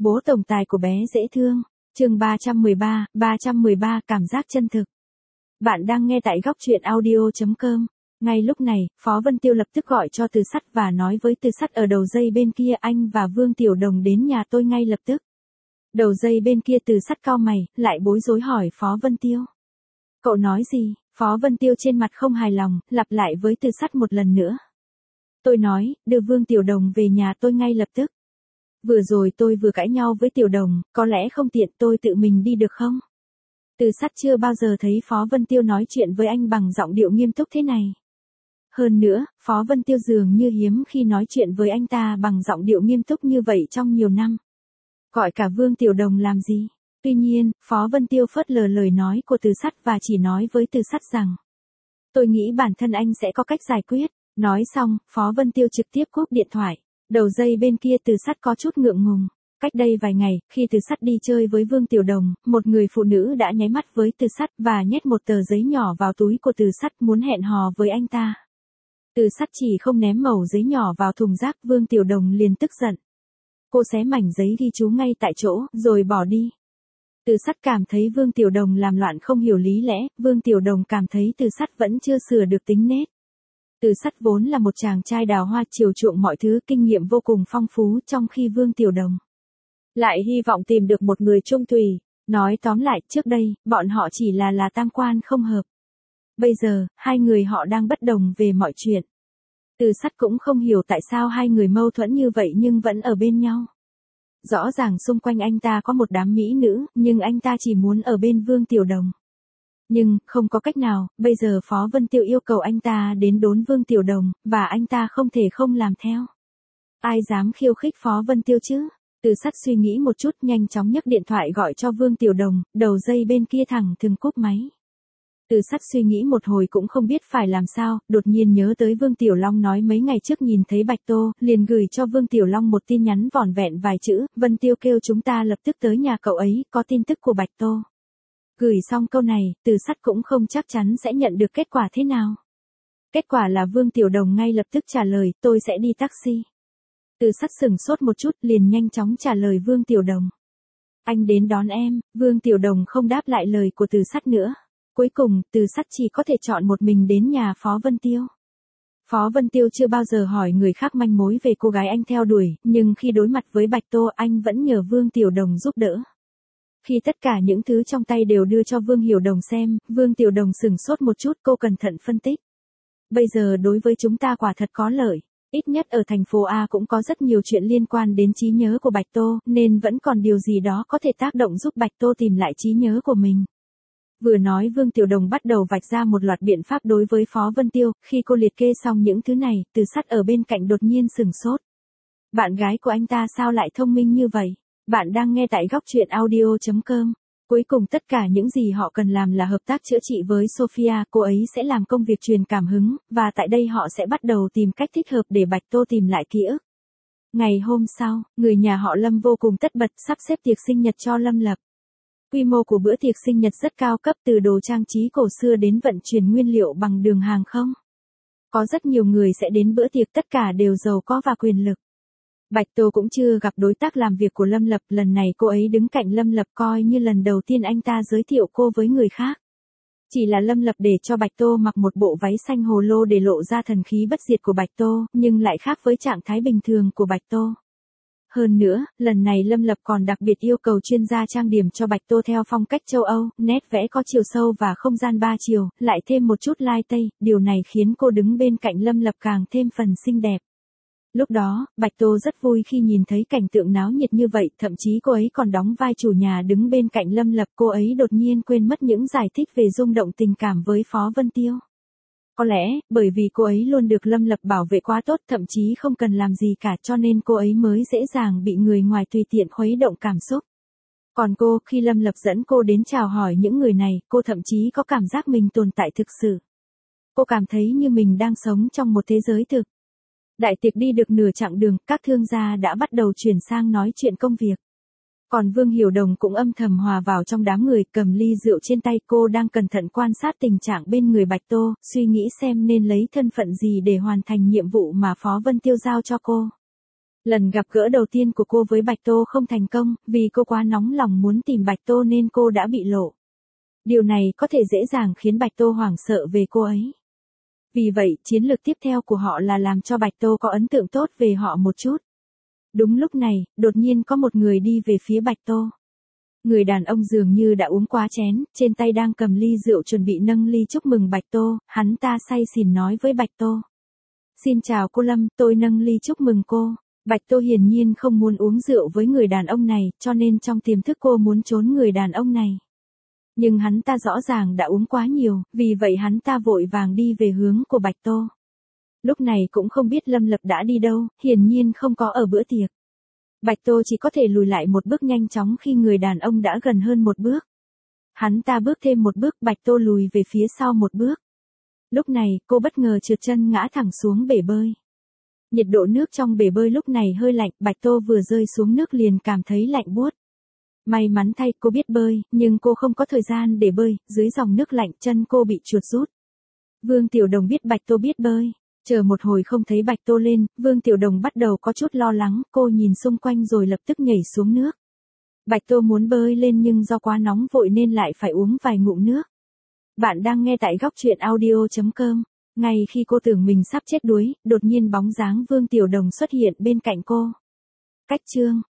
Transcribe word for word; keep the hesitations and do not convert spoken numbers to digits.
Bố tổng tài của bé dễ thương. Chương ba trăm mười ba, ba trăm mười ba cảm giác chân thực. Bạn đang nghe tại góc truyện audio chấm com. Ngay lúc này, Phó Vân Tiêu lập tức gọi cho Từ Sắt và nói với Từ Sắt ở đầu dây bên kia anh và Vương Tiểu Đồng đến nhà tôi ngay lập tức. Đầu dây bên kia Từ Sắt cau mày, lại bối rối hỏi Phó Vân Tiêu. Cậu nói gì? Phó Vân Tiêu trên mặt không hài lòng, lặp lại với Từ Sắt một lần nữa. Tôi nói, đưa Vương Tiểu Đồng về nhà tôi ngay lập tức. Vừa rồi tôi vừa cãi nhau với Tiểu Đồng, có lẽ không tiện tôi tự mình đi được không? Từ Sắt chưa bao giờ thấy Phó Vân Tiêu nói chuyện với anh bằng giọng điệu nghiêm túc thế này. Hơn nữa, Phó Vân Tiêu dường như hiếm khi nói chuyện với anh ta bằng giọng điệu nghiêm túc như vậy trong nhiều năm. Gọi cả Vương Tiểu Đồng làm gì? Tuy nhiên, Phó Vân Tiêu phớt lờ lời nói của Từ Sắt và chỉ nói với Từ Sắt rằng tôi nghĩ bản thân anh sẽ có cách giải quyết. Nói xong, Phó Vân Tiêu trực tiếp cúp điện thoại. Đầu dây bên kia Từ Sắt có chút ngượng ngùng. Cách đây vài ngày, khi Từ Sắt đi chơi với Vương Tiểu Đồng, một người phụ nữ đã nháy mắt với Từ Sắt và nhét một tờ giấy nhỏ vào túi của Từ Sắt muốn hẹn hò với anh ta. Từ Sắt chỉ không ném mẩu giấy nhỏ vào thùng rác, Vương Tiểu Đồng liền tức giận. Cô xé mảnh giấy ghi chú ngay tại chỗ, rồi bỏ đi. Từ Sắt cảm thấy Vương Tiểu Đồng làm loạn không hiểu lý lẽ, Vương Tiểu Đồng cảm thấy Từ Sắt vẫn chưa sửa được tính nết. Từ Sắt vốn là một chàng trai đào hoa chiều chuộng mọi thứ, kinh nghiệm vô cùng phong phú, trong khi Vương Tiểu Đồng lại hy vọng tìm được một người chung thủy. Nói tóm lại, trước đây, bọn họ chỉ là là tam quan không hợp. Bây giờ, hai người họ đang bất đồng về mọi chuyện. Từ Sắt cũng không hiểu tại sao hai người mâu thuẫn như vậy nhưng vẫn ở bên nhau. Rõ ràng xung quanh anh ta có một đám mỹ nữ, nhưng anh ta chỉ muốn ở bên Vương Tiểu Đồng. Nhưng, không có cách nào, bây giờ Phó Vân Tiêu yêu cầu anh ta đến đón Vương Tiểu Đồng, và anh ta không thể không làm theo. Ai dám khiêu khích Phó Vân Tiêu chứ? Từ Sắt suy nghĩ một chút, nhanh chóng nhấc điện thoại gọi cho Vương Tiểu Đồng, đầu dây bên kia thẳng thừng cúp máy. Từ Sắt suy nghĩ một hồi cũng không biết phải làm sao, đột nhiên nhớ tới Vương Tiểu Long nói mấy ngày trước nhìn thấy Bạch Tô, liền gửi cho Vương Tiểu Long một tin nhắn vỏn vẹn vài chữ, Vân Tiêu kêu chúng ta lập tức tới nhà cậu ấy, có tin tức của Bạch Tô. Gửi xong câu này, Từ Sắt cũng không chắc chắn sẽ nhận được kết quả thế nào. Kết quả là Vương Tiểu Đồng ngay lập tức trả lời, tôi sẽ đi taxi. Từ Sắt sửng sốt một chút, liền nhanh chóng trả lời Vương Tiểu Đồng. Anh đến đón em. Vương Tiểu Đồng không đáp lại lời của Từ Sắt nữa. Cuối cùng, Từ Sắt chỉ có thể chọn một mình đến nhà Phó Vân Tiêu. Phó Vân Tiêu chưa bao giờ hỏi người khác manh mối về cô gái anh theo đuổi, nhưng khi đối mặt với Bạch Tô anh vẫn nhờ Vương Tiểu Đồng giúp đỡ. Khi tất cả những thứ trong tay đều đưa cho Vương Hiểu Đồng xem, Vương Tiểu Đồng sửng sốt một chút, cô cẩn thận phân tích. Bây giờ đối với chúng ta quả thật có lợi. Ít nhất ở thành phố A cũng có rất nhiều chuyện liên quan đến trí nhớ của Bạch Tô, nên vẫn còn điều gì đó có thể tác động giúp Bạch Tô tìm lại trí nhớ của mình. Vừa nói Vương Tiểu Đồng bắt đầu vạch ra một loạt biện pháp đối với Phó Vân Tiêu, khi cô liệt kê xong những thứ này, Từ Sắt ở bên cạnh đột nhiên sửng sốt. Bạn gái của anh ta sao lại thông minh như vậy? Bạn đang nghe tại góc truyện audio chấm com. Cuối cùng tất cả những gì họ cần làm là hợp tác chữa trị với Sophia, cô ấy sẽ làm công việc truyền cảm hứng, và tại đây họ sẽ bắt đầu tìm cách thích hợp để Bạch Tô tìm lại ký ức. Ngày hôm sau, người nhà họ Lâm vô cùng tất bật sắp xếp tiệc sinh nhật cho Lâm Lập. Quy mô của bữa tiệc sinh nhật rất cao cấp, từ đồ trang trí cổ xưa đến vận chuyển nguyên liệu bằng đường hàng không. Có rất nhiều người sẽ đến bữa tiệc, tất cả đều giàu có và quyền lực. Bạch Tô cũng chưa gặp đối tác làm việc của Lâm Lập, lần này cô ấy đứng cạnh Lâm Lập coi như lần đầu tiên anh ta giới thiệu cô với người khác. Chỉ là Lâm Lập để cho Bạch Tô mặc một bộ váy xanh hồ lô để lộ ra thần khí bất diệt của Bạch Tô, nhưng lại khác với trạng thái bình thường của Bạch Tô. Hơn nữa, lần này Lâm Lập còn đặc biệt yêu cầu chuyên gia trang điểm cho Bạch Tô theo phong cách châu Âu, nét vẽ có chiều sâu và không gian ba chiều, lại thêm một chút lai tây, điều này khiến cô đứng bên cạnh Lâm Lập càng thêm phần xinh đẹp. Lúc đó, Bạch Tô rất vui khi nhìn thấy cảnh tượng náo nhiệt như vậy, thậm chí cô ấy còn đóng vai chủ nhà đứng bên cạnh Lâm Lập, cô ấy đột nhiên quên mất những giải thích về rung động tình cảm với Phó Vân Tiêu. Có lẽ, bởi vì cô ấy luôn được Lâm Lập bảo vệ quá tốt, thậm chí không cần làm gì cả, cho nên cô ấy mới dễ dàng bị người ngoài tùy tiện khuấy động cảm xúc. Còn cô, khi Lâm Lập dẫn cô đến chào hỏi những người này, cô thậm chí có cảm giác mình tồn tại thực sự. Cô cảm thấy như mình đang sống trong một thế giới thực. Đại tiệc đi được nửa chặng đường, các thương gia đã bắt đầu chuyển sang nói chuyện công việc. Còn Vương Hiểu Đồng cũng âm thầm hòa vào trong đám người, cầm ly rượu trên tay, cô đang cẩn thận quan sát tình trạng bên người Bạch Tô, suy nghĩ xem nên lấy thân phận gì để hoàn thành nhiệm vụ mà Phó Vân Tiêu giao cho cô. Lần gặp gỡ đầu tiên của cô với Bạch Tô không thành công, vì cô quá nóng lòng muốn tìm Bạch Tô nên cô đã bị lộ. Điều này có thể dễ dàng khiến Bạch Tô hoảng sợ về cô ấy. Vì vậy, chiến lược tiếp theo của họ là làm cho Bạch Tô có ấn tượng tốt về họ một chút. Đúng lúc này, đột nhiên có một người đi về phía Bạch Tô. Người đàn ông dường như đã uống quá chén, trên tay đang cầm ly rượu chuẩn bị nâng ly chúc mừng Bạch Tô, hắn ta say xỉn nói với Bạch Tô. Xin chào cô Lâm, tôi nâng ly chúc mừng cô. Bạch Tô hiển nhiên không muốn uống rượu với người đàn ông này, cho nên trong tiềm thức cô muốn trốn người đàn ông này. Nhưng hắn ta rõ ràng đã uống quá nhiều, vì vậy hắn ta vội vàng đi về hướng của Bạch Tô. Lúc này cũng không biết Lâm Lập đã đi đâu, hiển nhiên không có ở bữa tiệc. Bạch Tô chỉ có thể lùi lại một bước nhanh chóng khi người đàn ông đã gần hơn một bước. Hắn ta bước thêm một bước, Bạch Tô lùi về phía sau một bước. Lúc này, cô bất ngờ trượt chân ngã thẳng xuống bể bơi. Nhiệt độ nước trong bể bơi lúc này hơi lạnh, Bạch Tô vừa rơi xuống nước liền cảm thấy lạnh buốt. May mắn thay cô biết bơi, nhưng cô không có thời gian để bơi, dưới dòng nước lạnh chân cô bị chuột rút. Vương Tiểu Đồng biết Bạch Tô biết bơi. Chờ một hồi không thấy Bạch Tô lên, Vương Tiểu Đồng bắt đầu có chút lo lắng, cô nhìn xung quanh rồi lập tức nhảy xuống nước. Bạch Tô muốn bơi lên nhưng do quá nóng vội nên lại phải uống vài ngụm nước. Bạn đang nghe tại góc truyện audio chấm com. Ngay khi cô tưởng mình sắp chết đuối, đột nhiên bóng dáng Vương Tiểu Đồng xuất hiện bên cạnh cô. Cách chương